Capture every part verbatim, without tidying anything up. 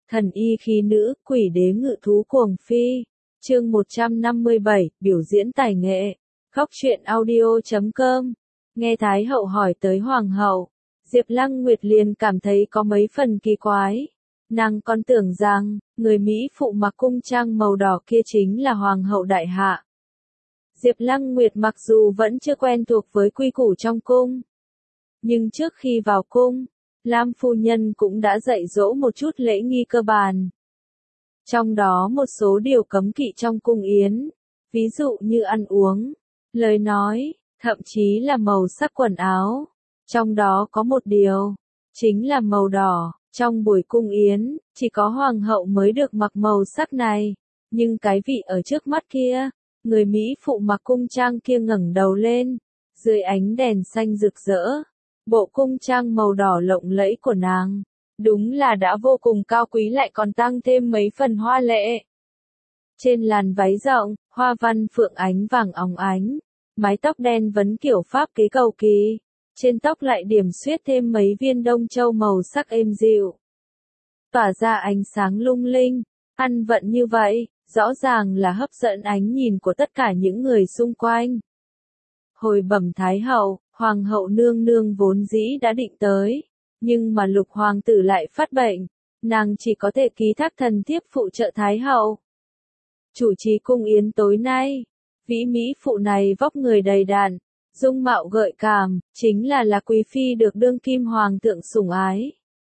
Thần y khí nữ, quỷ đế ngự thú cuồng phi. Chương một trăm năm mươi bảy, biểu diễn tài nghệ. Góc truyện audio chấm com. Nghe Thái hậu hỏi tới hoàng hậu, Diệp Lăng Nguyệt liền cảm thấy có mấy phần kỳ quái. Nàng còn tưởng rằng, người Mỹ phụ mặc cung trang màu đỏ kia chính là hoàng hậu đại hạ. Diệp Lăng Nguyệt mặc dù vẫn chưa quen thuộc với quy củ trong cung, nhưng trước khi vào cung, Lam phu nhân cũng đã dạy dỗ một chút lễ nghi cơ bản. Trong đó một số điều cấm kỵ trong cung yến, ví dụ như ăn uống, lời nói, thậm chí là màu sắc quần áo. Trong đó có một điều, chính là màu đỏ. Trong buổi cung yến, chỉ có hoàng hậu mới được mặc màu sắc này. Nhưng cái vị ở trước mắt kia, người Mỹ phụ mặc cung trang kia ngẩng đầu lên, dưới ánh đèn xanh rực rỡ, bộ cung trang màu đỏ lộng lẫy của nàng, đúng là đã vô cùng cao quý, lại còn tăng thêm mấy phần hoa lệ. Trên làn váy rộng, hoa văn phượng ánh vàng óng ánh, mái tóc đen vấn kiểu Pháp kế cầu kỳ, trên tóc lại điểm xuyết thêm mấy viên đông châu màu sắc êm dịu, tỏa ra ánh sáng lung linh. Ăn vận như vậy, rõ ràng là hấp dẫn ánh nhìn của tất cả những người xung quanh. Hồi bẩm Thái hậu, hoàng hậu nương nương vốn dĩ đã định tới, nhưng mà Lục hoàng tử lại phát bệnh, nàng chỉ có thể ký thác thần thiếp phụ trợ Thái hậu. Chủ trì cung yến tối nay, vĩ Mỹ phụ này vóc người đầy đặn, dung mạo gợi cảm, chính là là quý phi được đương kim hoàng thượng sủng ái.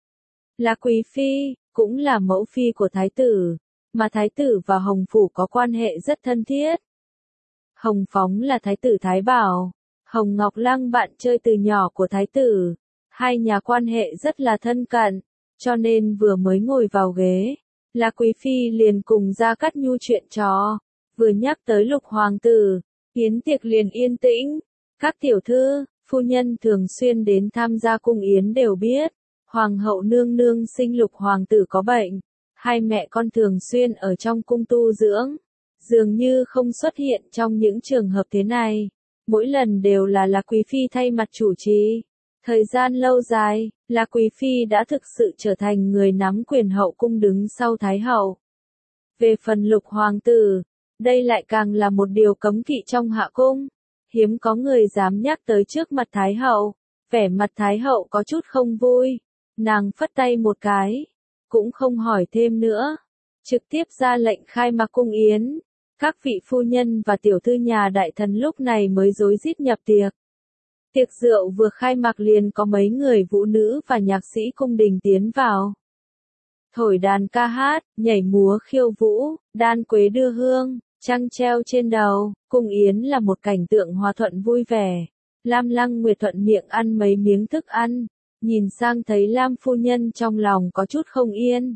Là quý phi, cũng là mẫu phi của thái tử, mà thái tử và Hồng phủ có quan hệ rất thân thiết. Hồng Phóng là thái tử Thái Bảo, Hồng Ngọc Lăng bạn chơi từ nhỏ của thái tử, hai nhà quan hệ rất là thân cận, cho nên vừa mới ngồi vào ghế, là quý phi liền cùng Gia Cát Nhu chuyện trò, vừa nhắc tới Lục hoàng tử, yến tiệc liền yên tĩnh. Các tiểu thư, phu nhân thường xuyên đến tham gia cung yến đều biết, hoàng hậu nương nương sinh Lục hoàng tử có bệnh, hai mẹ con thường xuyên ở trong cung tu dưỡng, dường như không xuất hiện trong những trường hợp thế này, mỗi lần đều là là quý phi thay mặt chủ trì. Thời gian lâu dài, là quý phi đã thực sự trở thành người nắm quyền hậu cung đứng sau Thái hậu. Về phần Lục hoàng tử, đây lại càng là một điều cấm kỵ trong hạ cung. Hiếm có người dám nhắc tới trước mặt Thái hậu, vẻ mặt Thái hậu có chút không vui, nàng phất tay một cái, cũng không hỏi thêm nữa, trực tiếp ra lệnh khai mạc cung yến. Các vị phu nhân và tiểu thư nhà đại thần lúc này mới rối rít nhập tiệc. Tiệc rượu vừa khai mạc liền có mấy người vũ nữ và nhạc sĩ cung đình tiến vào. Thổi đàn ca hát, nhảy múa khiêu vũ, đan quế đưa hương, trăng treo trên đầu, cung yến là một cảnh tượng hòa thuận vui vẻ. Lam Lăng Nguyệt thuận miệng ăn mấy miếng thức ăn, nhìn sang thấy Lam phu nhân trong lòng có chút không yên.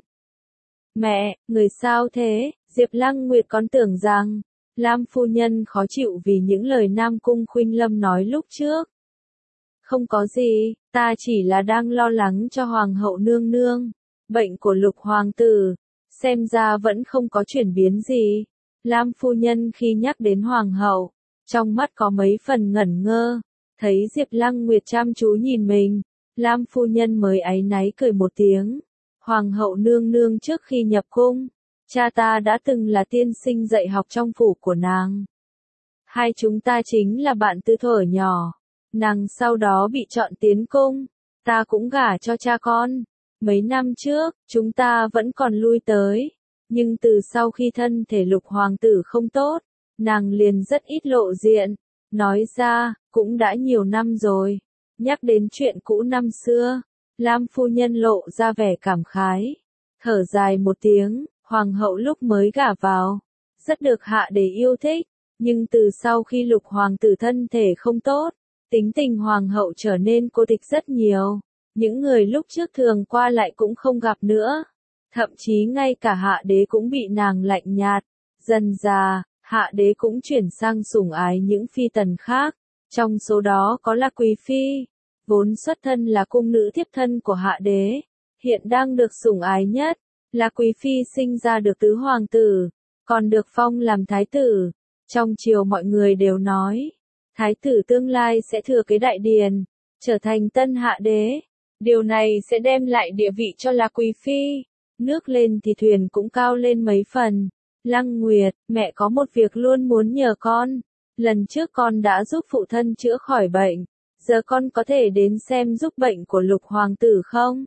Mẹ, người sao thế? Diệp Lăng Nguyệt còn tưởng rằng, Lam phu nhân khó chịu vì những lời Nam Cung Khuynh Lâm nói lúc trước. Không có gì, ta chỉ là đang lo lắng cho hoàng hậu nương nương. Bệnh của Lục hoàng tử, xem ra vẫn không có chuyển biến gì. Lam phu nhân khi nhắc đến hoàng hậu, trong mắt có mấy phần ngẩn ngơ, thấy Diệp Lăng Nguyệt chăm chú nhìn mình, Lam phu nhân mới áy náy cười một tiếng. Hoàng hậu nương nương trước khi nhập cung, cha ta đã từng là tiên sinh dạy học trong phủ của nàng. Hai chúng ta chính là bạn từ thuở nhỏ, nàng sau đó bị chọn tiến cung, ta cũng gả cho cha con. Mấy năm trước, chúng ta vẫn còn lui tới. Nhưng từ sau khi thân thể Lục hoàng tử không tốt, nàng liền rất ít lộ diện. Nói ra, cũng đã nhiều năm rồi. Nhắc đến chuyện cũ năm xưa, Lam phu nhân lộ ra vẻ cảm khái. Thở dài một tiếng, hoàng hậu lúc mới gả vào, rất được hạ đế yêu thích. Nhưng từ sau khi Lục hoàng tử thân thể không tốt, tính tình hoàng hậu trở nên cô tịch rất nhiều. Những người lúc trước thường qua lại cũng không gặp nữa. Thậm chí ngay cả hạ đế cũng bị nàng lạnh nhạt. Dần dà, hạ đế cũng chuyển sang sủng ái những phi tần khác. Trong số đó có là quý phi, vốn xuất thân là cung nữ thiếp thân của hạ đế. Hiện đang được sủng ái nhất, là quý phi sinh ra được tứ hoàng tử, còn được phong làm thái tử. Trong triều mọi người đều nói, thái tử tương lai sẽ thừa kế đại điền, trở thành tân hạ đế. Điều này sẽ đem lại địa vị cho là quý phi. Nước lên thì thuyền cũng cao lên mấy phần. Lăng Nguyệt, mẹ có một việc luôn muốn nhờ con. Lần trước con đã giúp phụ thân chữa khỏi bệnh. Giờ con có thể đến xem giúp bệnh của Lục Hoàng tử không?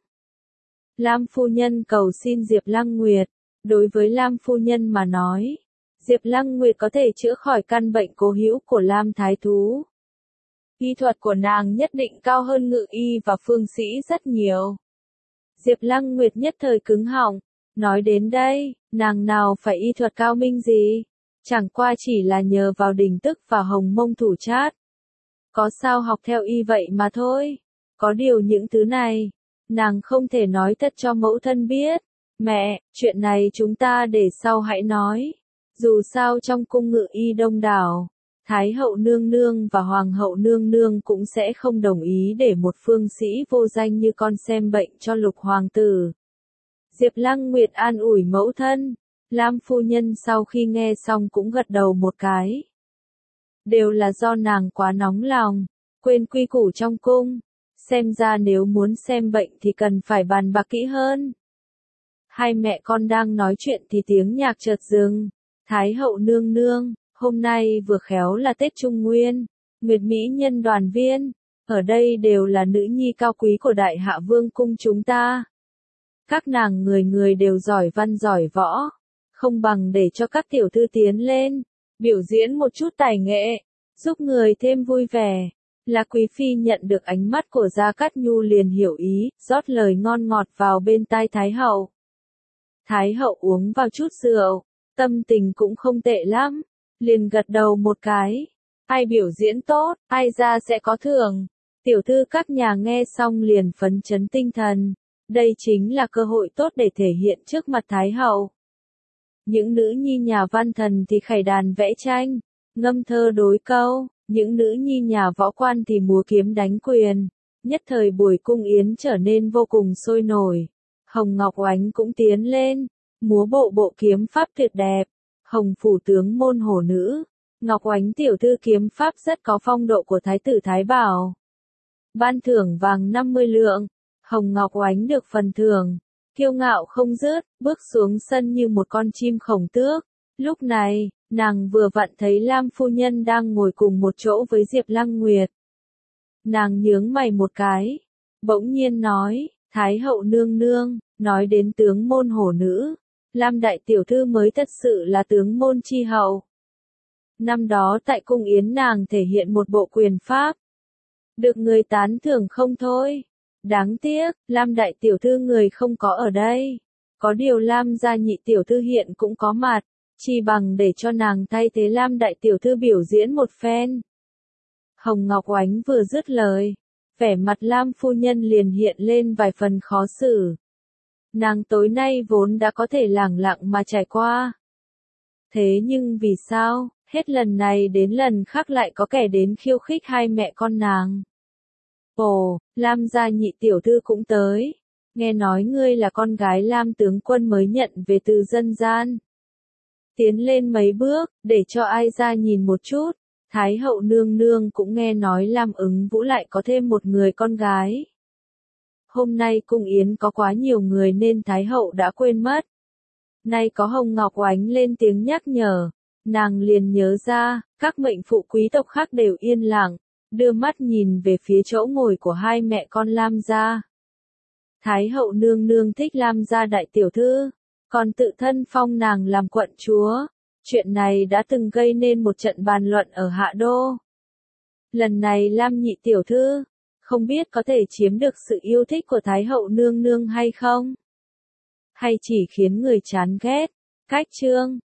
Lam phu nhân cầu xin Diệp Lăng Nguyệt. Đối với Lam phu nhân mà nói, Diệp Lăng Nguyệt có thể chữa khỏi căn bệnh cố hữu của Lam Thái Thú. Y thuật của nàng nhất định cao hơn Ngự Y và Phương Sĩ rất nhiều. Diệp Lăng Nguyệt nhất thời cứng họng. Nói đến đây, nàng nào phải y thuật cao minh gì? Chẳng qua chỉ là nhờ vào Đình Tức và Hồng Mông Thủ Trát. Có sao học theo y vậy mà thôi. Có điều những thứ này, nàng không thể nói thật cho mẫu thân biết. Mẹ, chuyện này chúng ta để sau hãy nói. Dù sao trong cung Ngự Y đông đảo, Thái hậu nương nương và Hoàng hậu nương nương cũng sẽ không đồng ý để một phương sĩ vô danh như con xem bệnh cho Lục Hoàng tử. Diệp Lăng Nguyệt an ủi mẫu thân. Lam phu nhân sau khi nghe xong cũng gật đầu một cái. Đều là do nàng quá nóng lòng, quên quy củ trong cung. Xem ra nếu muốn xem bệnh thì cần phải bàn bạc kỹ hơn. Hai mẹ con đang nói chuyện thì tiếng nhạc chợt dừng. Thái hậu nương nương, hôm nay vừa khéo là Tết Trung Nguyên, Nguyệt Mỹ nhân đoàn viên, ở đây đều là nữ nhi cao quý của Đại Hạ Vương cung chúng ta. Các nàng người người đều giỏi văn giỏi võ, không bằng để cho các tiểu thư tiến lên, biểu diễn một chút tài nghệ, giúp người thêm vui vẻ. Là quý phi nhận được ánh mắt của Gia Cát Nhu liền hiểu ý, rót lời ngon ngọt vào bên tai Thái hậu. Thái hậu uống vào chút rượu, tâm tình cũng không tệ lắm, liền gật đầu một cái. Ai biểu diễn tốt, ai ra sẽ có thưởng. Tiểu thư các nhà nghe xong liền phấn chấn tinh thần. Đây chính là cơ hội tốt để thể hiện trước mặt Thái hậu. Những nữ nhi nhà văn thần thì khải đàn vẽ tranh, ngâm thơ đối câu. Những nữ nhi nhà võ quan thì múa kiếm đánh quyền. Nhất thời buổi cung yến trở nên vô cùng sôi nổi. Hồng Ngọc Oánh cũng tiến lên, múa bộ bộ kiếm pháp tuyệt đẹp. Hồng phủ tướng môn hổ nữ, Ngọc Oánh tiểu thư kiếm pháp rất có phong độ của Thái tử Thái Bảo. Ban thưởng vàng năm mươi lượng, Hồng Ngọc Oánh được phần thưởng, kiêu ngạo không dứt, bước xuống sân như một con chim khổng tước. Lúc này, nàng vừa vặn thấy Lam phu nhân đang ngồi cùng một chỗ với Diệp Lăng Nguyệt. Nàng nhướng mày một cái, bỗng nhiên nói, Thái hậu nương nương, nói đến tướng môn hổ nữ, Lam đại tiểu thư mới thật sự là tướng môn chi hậu. Năm đó tại cung yến nàng thể hiện một bộ quyền pháp, được người tán thưởng không thôi. Đáng tiếc, Lam đại tiểu thư người không có ở đây. Có điều Lam gia nhị tiểu thư hiện cũng có mặt, chỉ bằng để cho nàng thay thế Lam đại tiểu thư biểu diễn một phen. Hồng Ngọc Oánh vừa dứt lời, vẻ mặt Lam phu nhân liền hiện lên vài phần khó xử. Nàng tối nay vốn đã có thể lẳng lặng mà trải qua. Thế nhưng vì sao, hết lần này đến lần khác lại có kẻ đến khiêu khích hai mẹ con nàng. Ồ, Lam gia nhị tiểu thư cũng tới. Nghe nói ngươi là con gái Lam tướng quân mới nhận về từ dân gian. Tiến lên mấy bước, để cho ai ra nhìn một chút. Thái hậu nương nương cũng nghe nói Lam Ứng Vũ lại có thêm một người con gái. Hôm nay cung yến có quá nhiều người nên Thái hậu đã quên mất. Nay có Hồng Ngọc Oánh lên tiếng nhắc nhở, nàng liền nhớ ra, các mệnh phụ quý tộc khác đều yên lặng, đưa mắt nhìn về phía chỗ ngồi của hai mẹ con Lam gia. Thái hậu nương nương thích Lam gia đại tiểu thư, còn tự thân phong nàng làm quận chúa. Chuyện này đã từng gây nên một trận bàn luận ở Hạ Đô. Lần này Lam nhị tiểu thư, không biết có thể chiếm được sự yêu thích của Thái hậu nương nương hay không? Hay chỉ khiến người chán ghét? Cách chương